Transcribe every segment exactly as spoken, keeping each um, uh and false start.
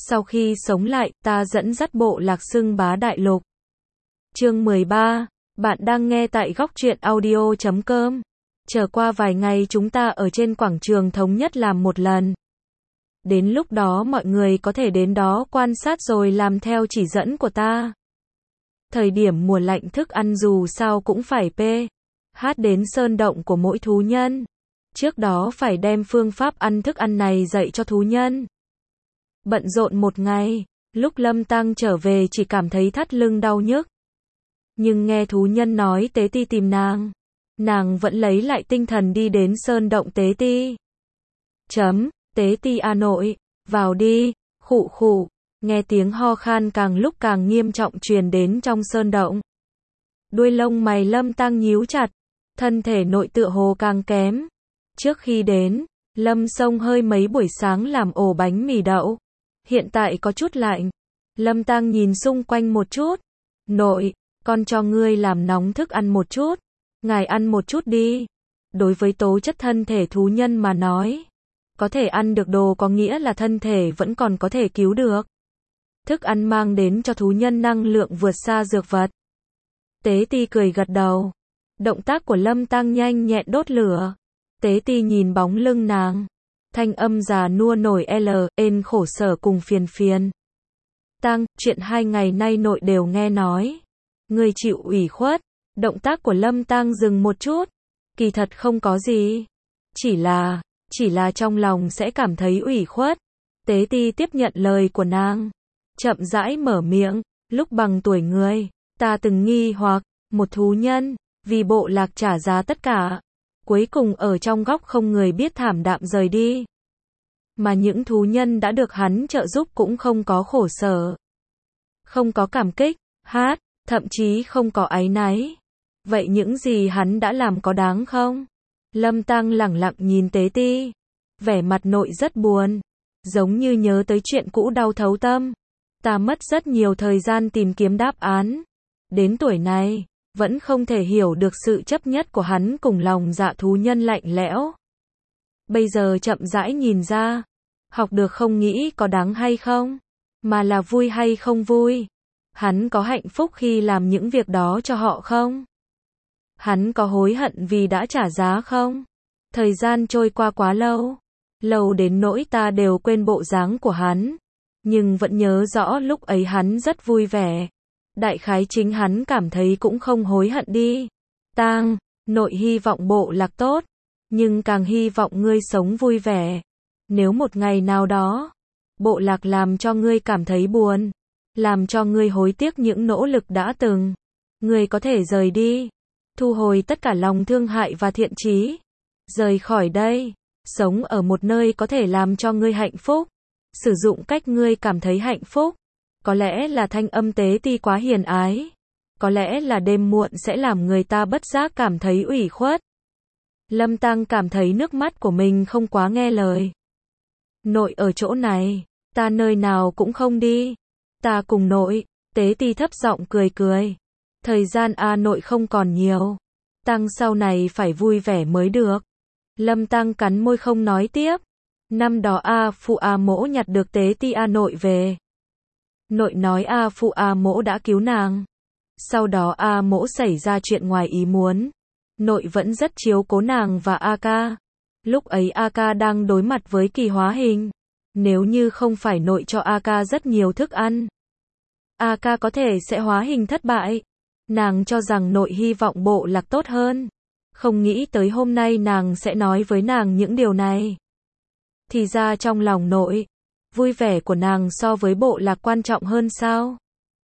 Sau khi sống lại, ta dẫn dắt bộ lạc xưng bá đại lục. Chương mười ba, bạn đang nghe tại góc truyện audio chấm com. Chờ qua vài ngày chúng ta ở trên quảng trường thống nhất làm một lần. Đến lúc đó mọi người có thể đến đó quan sát rồi làm theo chỉ dẫn của ta. Thời điểm mùa lạnh thức ăn dù sao cũng phải pH đến sơn động của mỗi thú nhân. Trước đó phải đem phương pháp ăn thức ăn này dạy cho thú nhân. Bận rộn một ngày, lúc Lâm Tăng trở về chỉ cảm thấy thắt lưng đau nhức. Nhưng nghe thú nhân nói Tế Ti tìm nàng, nàng vẫn lấy lại tinh thần đi đến sơn động Tế Ti. Chấm, Tế Ti a nội, vào đi, khụ khụ, nghe tiếng ho khan càng lúc càng nghiêm trọng truyền đến trong sơn động. Đuôi lông mày Lâm Tăng nhíu chặt, thân thể nội tựa hồ càng kém. Trước khi đến, Lâm xông hơi mấy buổi sáng làm ổ bánh mì đậu. Hiện tại có chút lạnh. Lâm Tăng nhìn xung quanh một chút. Nội, con cho ngươi làm nóng thức ăn một chút. Ngài ăn một chút đi. Đối với tố chất thân thể thú nhân mà nói, có thể ăn được đồ có nghĩa là thân thể vẫn còn có thể cứu được. Thức ăn mang đến cho thú nhân năng lượng vượt xa dược vật. Tế Ti cười gật đầu. Động tác của Lâm Tăng nhanh nhẹn đốt lửa. Tế Ti nhìn bóng lưng nàng. Thanh âm già nua nổi L, ên khổ sở cùng phiền phiền. Tăng, chuyện hai ngày nay nội đều nghe nói. Người chịu ủy khuất. Động tác của Lâm Tăng dừng một chút. Kỳ thật không có gì. Chỉ là, chỉ là trong lòng sẽ cảm thấy ủy khuất. Tế Ti tiếp nhận lời của nàng. Chậm rãi mở miệng, lúc bằng tuổi người, ta từng nghi hoặc, một thú nhân, vì bộ lạc trả giá tất cả. Cuối cùng ở trong góc không người biết thảm đạm rời đi. Mà những thú nhân đã được hắn trợ giúp cũng không có khổ sở. Không có cảm kích, hát, thậm chí không có áy náy. Vậy những gì hắn đã làm có đáng không? Lâm Tăng lẳng lặng nhìn Tế Ti. Vẻ mặt nội rất buồn. Giống như nhớ tới chuyện cũ đau thấu tâm. Ta mất rất nhiều thời gian tìm kiếm đáp án. Đến tuổi này, vẫn không thể hiểu được sự chấp nhất của hắn cùng lòng dạ thú nhân lạnh lẽo. Bây giờ chậm rãi nhìn ra, học được không nghĩ có đáng hay không, mà là vui hay không vui. Hắn có hạnh phúc khi làm những việc đó cho họ không? Hắn có hối hận vì đã trả giá không? Thời gian trôi qua quá lâu, lâu đến nỗi ta đều quên bộ dáng của hắn, nhưng vẫn nhớ rõ lúc ấy hắn rất vui vẻ. Đại khái chính hắn cảm thấy cũng không hối hận đi. Tang, nội hy vọng bộ lạc tốt, nhưng càng hy vọng ngươi sống vui vẻ. Nếu một ngày nào đó, bộ lạc làm cho ngươi cảm thấy buồn, làm cho ngươi hối tiếc những nỗ lực đã từng, ngươi có thể rời đi, thu hồi tất cả lòng thương hại và thiện chí, rời khỏi đây, sống ở một nơi có thể làm cho ngươi hạnh phúc, sử dụng cách ngươi cảm thấy hạnh phúc. Có lẽ là thanh âm Tế Ti quá hiền ái. Có lẽ là đêm muộn sẽ làm người ta bất giác cảm thấy ủy khuất. Lâm Tăng cảm thấy nước mắt của mình không quá nghe lời. Nội ở chỗ này, ta nơi nào cũng không đi. Ta cùng nội, Tế Ti thấp giọng cười cười. Thời gian A nội không còn nhiều. Tăng sau này phải vui vẻ mới được. Lâm Tăng cắn môi không nói tiếp. Năm đó A phụ A mỗ nhặt được Tế Ti A nội về. Nội nói A phụ A mỗ đã cứu nàng. Sau đó A mỗ xảy ra chuyện ngoài ý muốn. Nội vẫn rất chiếu cố nàng và A ca. Lúc ấy A ca đang đối mặt với kỳ hóa hình. Nếu như không phải nội cho A ca rất nhiều thức ăn, A ca có thể sẽ hóa hình thất bại. Nàng cho rằng nội hy vọng bộ lạc tốt hơn. Không nghĩ tới hôm nay nàng sẽ nói với nàng những điều này. Thì ra trong lòng nội, vui vẻ của nàng so với bộ lạc quan trọng hơn sao?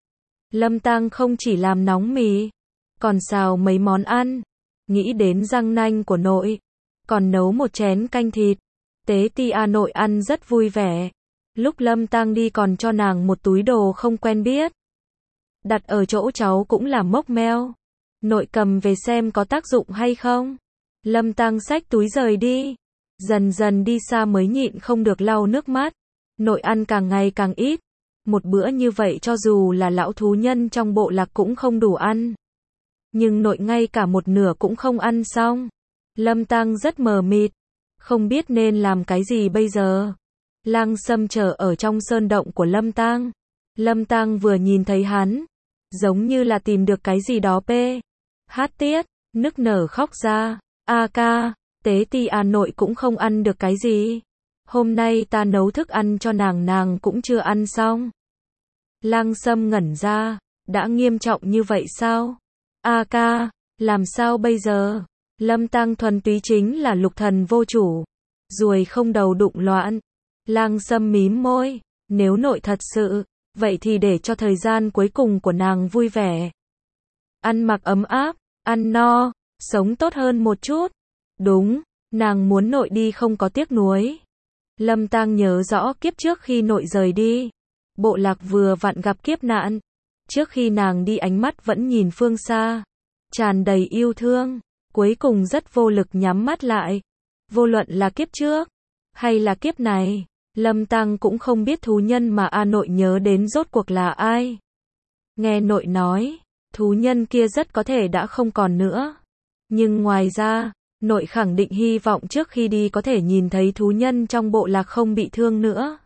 Lâm Tăng không chỉ làm nóng mì, còn xào mấy món ăn, nghĩ đến răng nanh của nội, còn nấu một chén canh thịt. Tế Ti A nội ăn rất vui vẻ. Lúc Lâm Tăng đi còn cho nàng một túi đồ không quen biết. Đặt ở chỗ cháu cũng là mốc meo. Nội cầm về xem có tác dụng hay không. Lâm Tăng xách túi rời đi. Dần dần đi xa mới nhịn không được lau nước mắt. Nội ăn càng ngày càng ít. Một bữa như vậy cho dù là lão thú nhân trong bộ lạc cũng không đủ ăn. Nhưng nội ngay cả một nửa cũng không ăn xong. Lâm Tăng rất mờ mịt. Không biết nên làm cái gì bây giờ. Lang Sâm chờ ở trong sơn động của Lâm Tang. Lâm Tang vừa nhìn thấy hắn, giống như là tìm được cái gì đó p. Hát tiết, nức nở khóc ra. A ca, tế ti à nội cũng không ăn được cái gì. Hôm nay ta nấu thức ăn cho nàng nàng cũng chưa ăn xong. Lang Sâm ngẩn ra, đã nghiêm trọng như vậy sao? A ca, làm sao bây giờ? Lâm Tang thuần túy chính là lục thần vô chủ, ruồi không đầu đụng loạn. Lang Sâm mím môi, nếu nội thật sự, vậy thì để cho thời gian cuối cùng của nàng vui vẻ. Ăn mặc ấm áp, ăn no, sống tốt hơn một chút. Đúng, nàng muốn nội đi không có tiếc nuối. Lâm Tang nhớ rõ kiếp trước khi nội rời đi, bộ lạc vừa vặn gặp kiếp nạn. Trước khi nàng đi ánh mắt vẫn nhìn phương xa, tràn đầy yêu thương, cuối cùng rất vô lực nhắm mắt lại. Vô luận là kiếp trước, hay là kiếp này, Lâm Tang cũng không biết thú nhân mà A nội nhớ đến rốt cuộc là ai. Nghe nội nói, thú nhân kia rất có thể đã không còn nữa. Nhưng ngoài ra, nội khẳng định hy vọng trước khi đi có thể nhìn thấy thú nhân trong bộ lạc không bị thương nữa.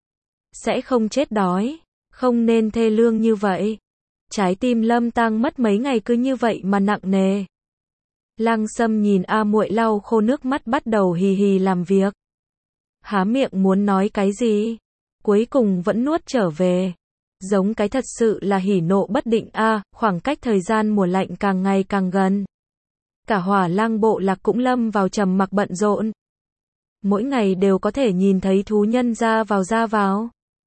Sẽ không chết đói, không nên thê lương như vậy. Trái tim Lâm Tang mất mấy ngày cứ như vậy mà nặng nề. Lang Sâm nhìn A muội lau khô nước mắt bắt đầu hì hì làm việc. Há miệng muốn nói cái gì, cuối cùng vẫn nuốt trở về. Giống cái thật sự là hỉ nộ bất định a, à, khoảng cách thời gian mùa lạnh càng ngày càng gần. Cả Hỏa Lang bộ lạc cũng lâm vào trầm mặc bận rộn. Mỗi ngày đều có thể nhìn thấy thú nhân ra vào ra vào.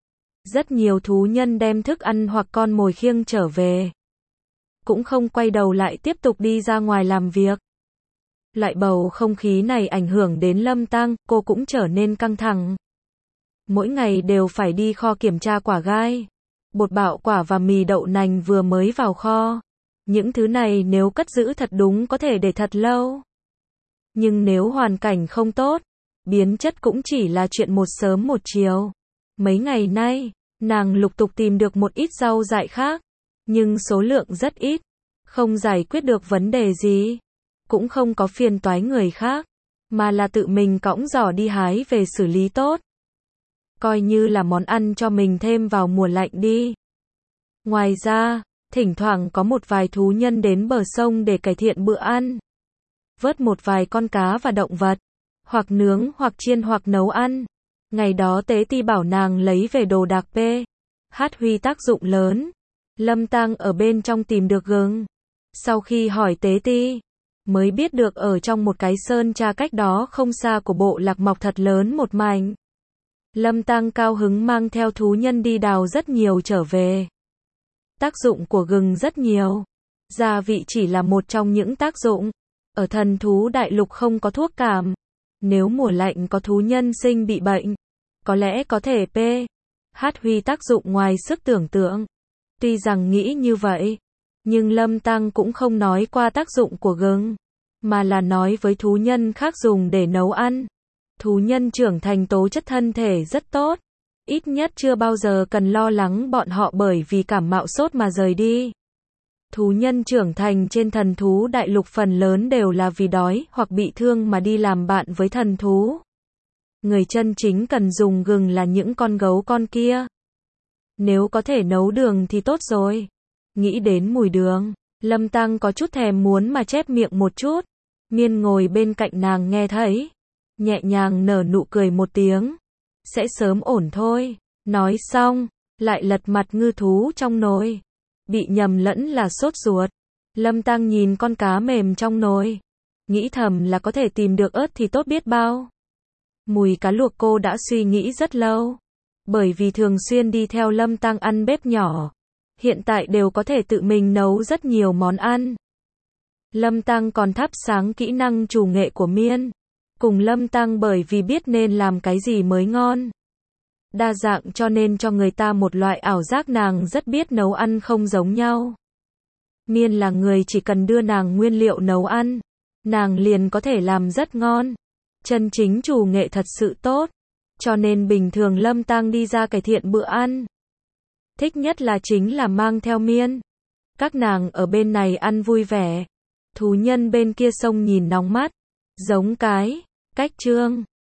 Rất nhiều thú nhân đem thức ăn hoặc con mồi khiêng trở về. Cũng không quay đầu lại tiếp tục đi ra ngoài làm việc. Loại bầu không khí này ảnh hưởng đến Lâm Tang, cô cũng trở nên căng thẳng. Mỗi ngày đều phải đi kho kiểm tra quả gai, bột bạo quả và mì đậu nành vừa mới vào kho. Những thứ này nếu cất giữ thật đúng có thể để thật lâu. Nhưng nếu hoàn cảnh không tốt, biến chất cũng chỉ là chuyện một sớm một chiều. Mấy ngày nay, nàng lục tục tìm được một ít rau dại khác, nhưng số lượng rất ít, không giải quyết được vấn đề gì, cũng không có phiền toái người khác, mà là tự mình cõng giỏ đi hái về xử lý tốt. Coi như là món ăn cho mình thêm vào mùa lạnh đi. Ngoài ra, thỉnh thoảng có một vài thú nhân đến bờ sông để cải thiện bữa ăn. Vớt một vài con cá và động vật, hoặc nướng hoặc chiên hoặc nấu ăn. Ngày đó Tế Ti bảo nàng lấy về đồ đạc p. Hát huy tác dụng lớn. Lâm Tang ở bên trong tìm được gừng. Sau khi hỏi Tế Ti, mới biết được ở trong một cái sơn tra cách đó không xa của bộ lạc mọc thật lớn một mảnh. Lâm Tang cao hứng mang theo thú nhân đi đào rất nhiều trở về. Tác dụng của gừng rất nhiều. Gia vị chỉ là một trong những tác dụng. Ở thần thú đại lục không có thuốc cảm. Nếu mùa lạnh có thú nhân sinh bị bệnh, có lẽ có thể p. Hát huy tác dụng ngoài sức tưởng tượng. Tuy rằng nghĩ như vậy, nhưng Lâm Tang cũng không nói qua tác dụng của gừng, mà là nói với thú nhân khác dùng để nấu ăn. Thú nhân trưởng thành tố chất thân thể rất tốt, ít nhất chưa bao giờ cần lo lắng bọn họ bởi vì cảm mạo sốt mà rời đi. Thú nhân trưởng thành trên thần thú đại lục phần lớn đều là vì đói hoặc bị thương mà đi làm bạn với thần thú. Người chân chính cần dùng gừng là những con gấu con kia. Nếu có thể nấu đường thì tốt rồi. Nghĩ đến mùi đường, Lâm Tang có chút thèm muốn mà chép miệng một chút. Miên ngồi bên cạnh nàng nghe thấy, nhẹ nhàng nở nụ cười một tiếng. Sẽ sớm ổn thôi. Nói xong, lại lật mặt ngư thú trong nồi. Bị nhầm lẫn là sốt ruột. Lâm Tang nhìn con cá mềm trong nồi, nghĩ thầm là có thể tìm được ớt thì tốt biết bao. Mùi cá luộc cô đã suy nghĩ rất lâu. Bởi vì thường xuyên đi theo Lâm Tang ăn bếp nhỏ, hiện tại đều có thể tự mình nấu rất nhiều món ăn. Lâm Tang còn thắp sáng kỹ năng chủ nghệ của Miên. Cùng Lâm Tang bởi vì biết nên làm cái gì mới ngon. Đa dạng cho nên cho người ta một loại ảo giác nàng rất biết nấu ăn không giống nhau. Miên là người chỉ cần đưa nàng nguyên liệu nấu ăn, nàng liền có thể làm rất ngon. Chân chính chủ nghệ thật sự tốt. Cho nên bình thường Lâm Tang đi ra cải thiện bữa ăn, thích nhất là chính là mang theo Miên. Các nàng ở bên này ăn vui vẻ. Thú nhân bên kia sông nhìn nóng mắt. Giống cái cách trương.